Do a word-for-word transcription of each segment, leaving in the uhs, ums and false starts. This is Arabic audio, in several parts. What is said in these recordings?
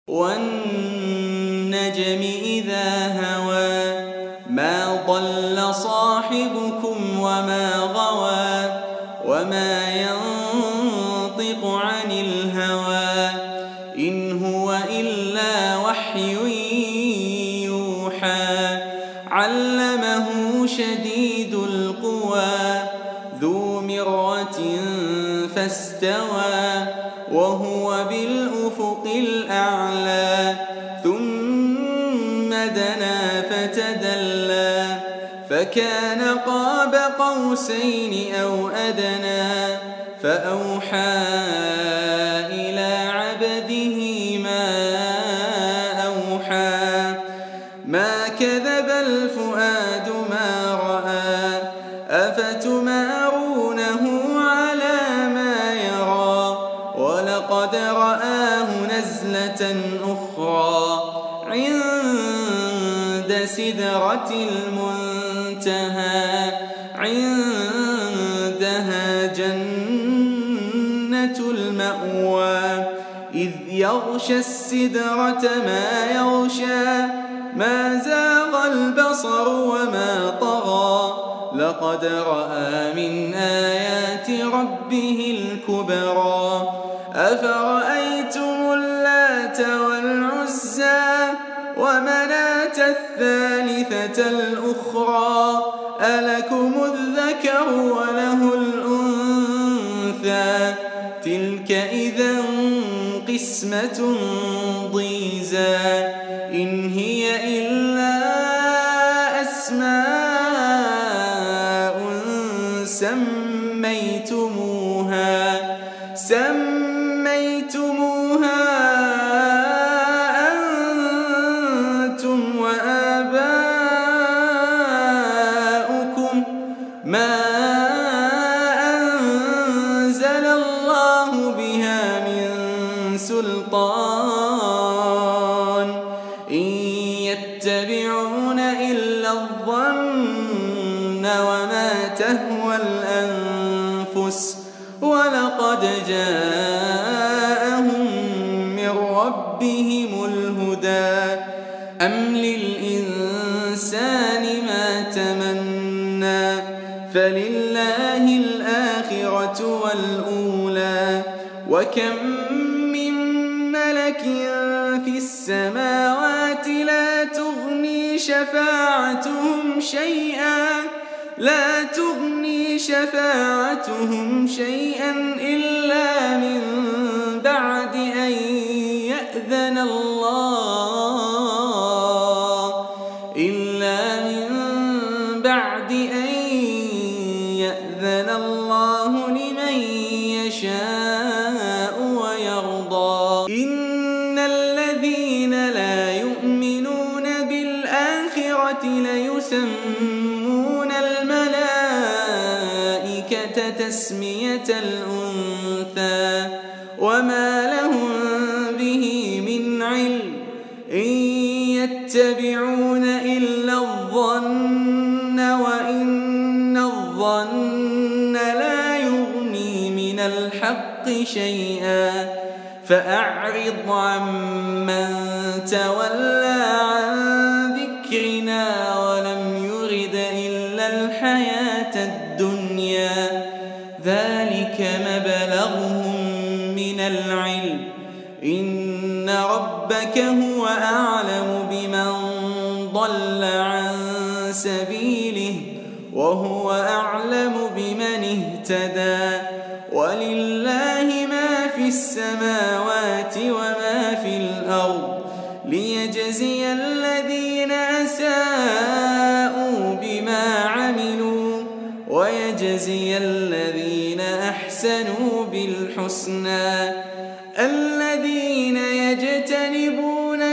والنجم إذا هوى ما ضل صاحبكم وما غوى وما ينطق عن الهوى إن هو إلا وحي يوحى علمه شديد القوى ذو مرة فاستوى وهو بالأفق الأعلى ثم دنا فتدلى فكان قاب قوسين أو أدنى فأوحى إلى عبده ما أوحى ما كذب الفؤاد ما رأى أفتمارونه على ما يرى ولقد رآه نزلة أخرى عند سدرة المنتهى عندها جنة المأوى إذ يغشى السدرة ما يغشى ما زاغ البصر وما طغى لقد رأى من آيات ربه الكبرى أفرأيتم اللات والعزى ومناة الثالثة الأخرى ألكم الذكر وله الأنثى تلك إذا قسمة ضيزى إن هي إلا أسماء سميتموها سميتموها أنتم وآباؤكم ما أنزل الله بها من سلطان إن يتبعون إلا الظن وما تهوى الأنفس ولقد جاءهم من ربهم الهدى أم للإنسان ما تمنى فلله الآخرة والأولى وكم من ملك في السماوات لا تغني شفاعتهم شيئا لا تغني شفاعتهم شيئا إلا من بعد أن يأذن الله إلا من بعد أن يأذن الله لمن يشاء ويرضى إن الذين لا يؤمنون بالآخرة ليسمون الملائكة تسمية الأنثى وما لهم به من علم إن يتبعون إلا الظن وإن الظن لا يغني من الحق شيئا فأعرض عمن تولى عن ذكرنا ولم يرد إلا الحياة الدنيا ذلك مبلغهم من العلم إن ربك هو أعلم بمن ضل عن سبيله وهو أعلم بمن اهتدى ولله ما في السماوات وما في الأرض ليجزي الذين أساءوا بما عملوا ويجزي الذين أحسنوا بالحسنى الذين يجتنبون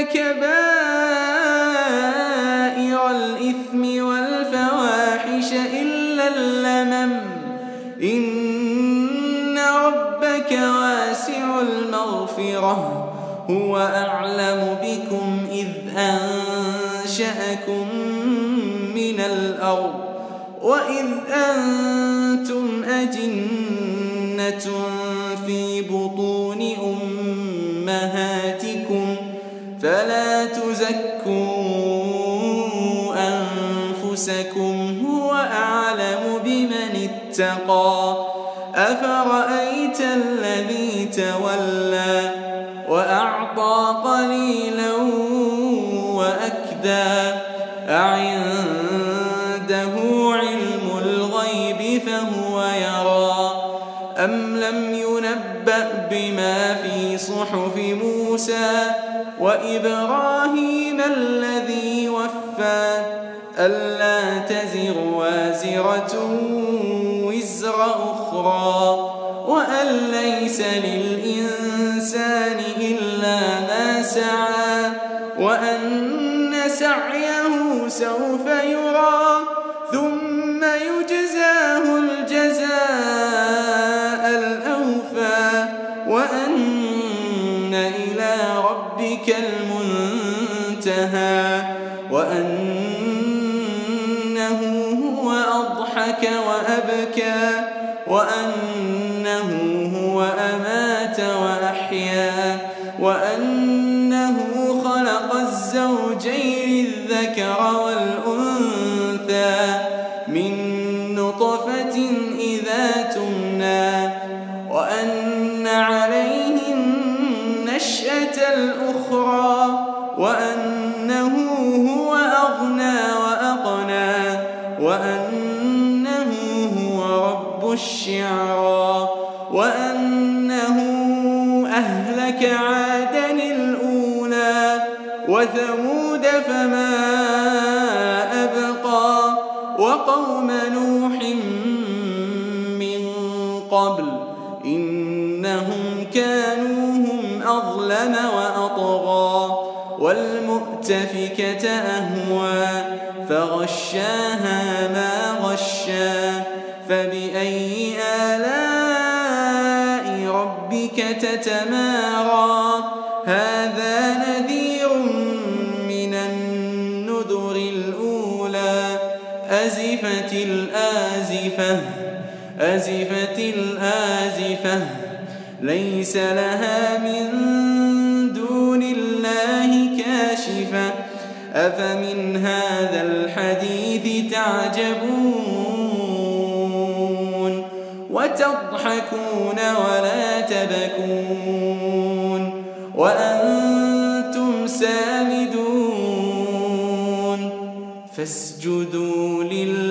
كبائر الإثم والفواحش إلا اللمم إن ربك واسع المغفرة هو أعلم بكم إذ أنشأكم من الأرض وإذ أنتم أجنة في بطون أمهاتكم فلا تزكوا أنفسكم هو أعلم بمن اتقى أفرأيت الذي تولى وأعطى قليلا وأكدى أعنده علم الغيب فهو يرى أم لم ينبأ بما في صحف موسى وإبراهيم الذي وفى ألا تزر وازرة وزر أخرى وأن ليس للإنسان إلا ما سعى وأن سعيه سوف يرى ثم يجزاه الجزاء الأوفى وأن إلى ربك المنتهى وأنه هو أضحك وأبكى وأنه هو أمات وأحيا وأنه خلق الزوجين الذكر والأنثى من نطفة إذا تمنى وأن عليه النشأة الأخرى وأنه هو أغنى وأقنى وأنه هو رب الشعرى وأنه أهلك عادا الأولى وثمود فما أبقى وقوم نوح من قبل إنهم كانوا هم أظلم وأطغى والمؤتفكة أهوى فغشاها ما غشى فبأي آلاء ربك تتمارى هذا نذير من النذر الأولى أزفت الآزفة أزفت الآزفة ليس لها من دون الله كاشفة أفمن هذا الحديث تعجبون وتضحكون ولا تبكون وأنتم سامدون فاسجدوا لله